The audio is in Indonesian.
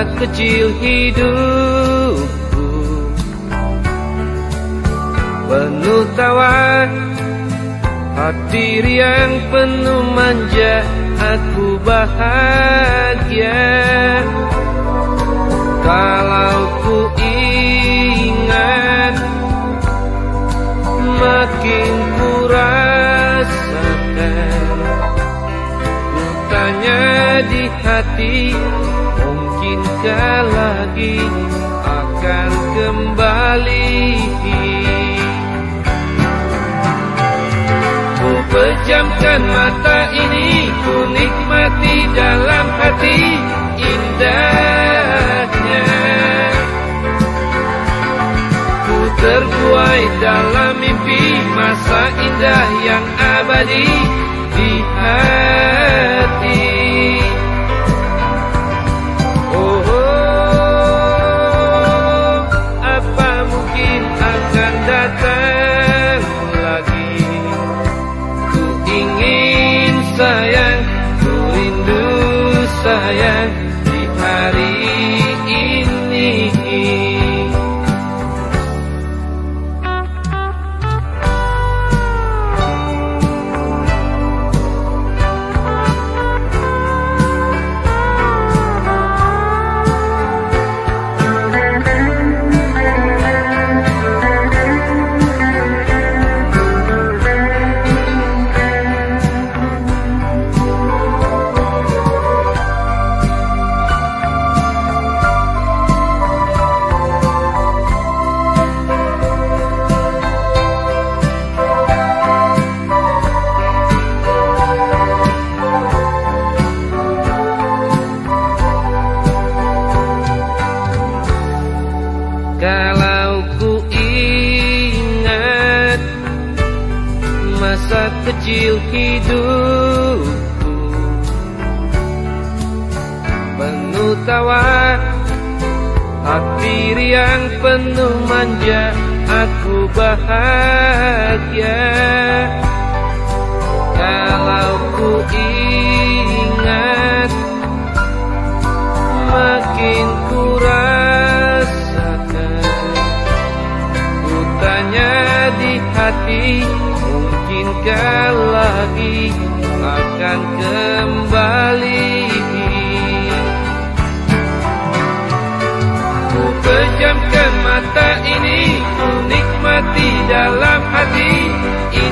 masa kecil hidupku penuh tawa, hati riang penuh manja, aku bahagia. Kalau ku ingat, makin ku rasakan. Ku tanya di hati, mungkinkah lagi akan kembali? Ku pejamkan mata ini, ku nikmati dalam hati indahnya. Ku terbuai dalam mimpi masa indah yang abadi di hati. Oh, apa mungkin akan datang lagi? Ku ingin sayang, ku rindu sayang di hari ini. Kalau ku ingat masa kecil hidupku penuh tawa, hati riang penuh manja, aku bahagia. Kalau ku ingat, makin ku di hati, mungkinkah lagi akan kembali? Ku pejamkan mata ini, ku nikmati dalam hati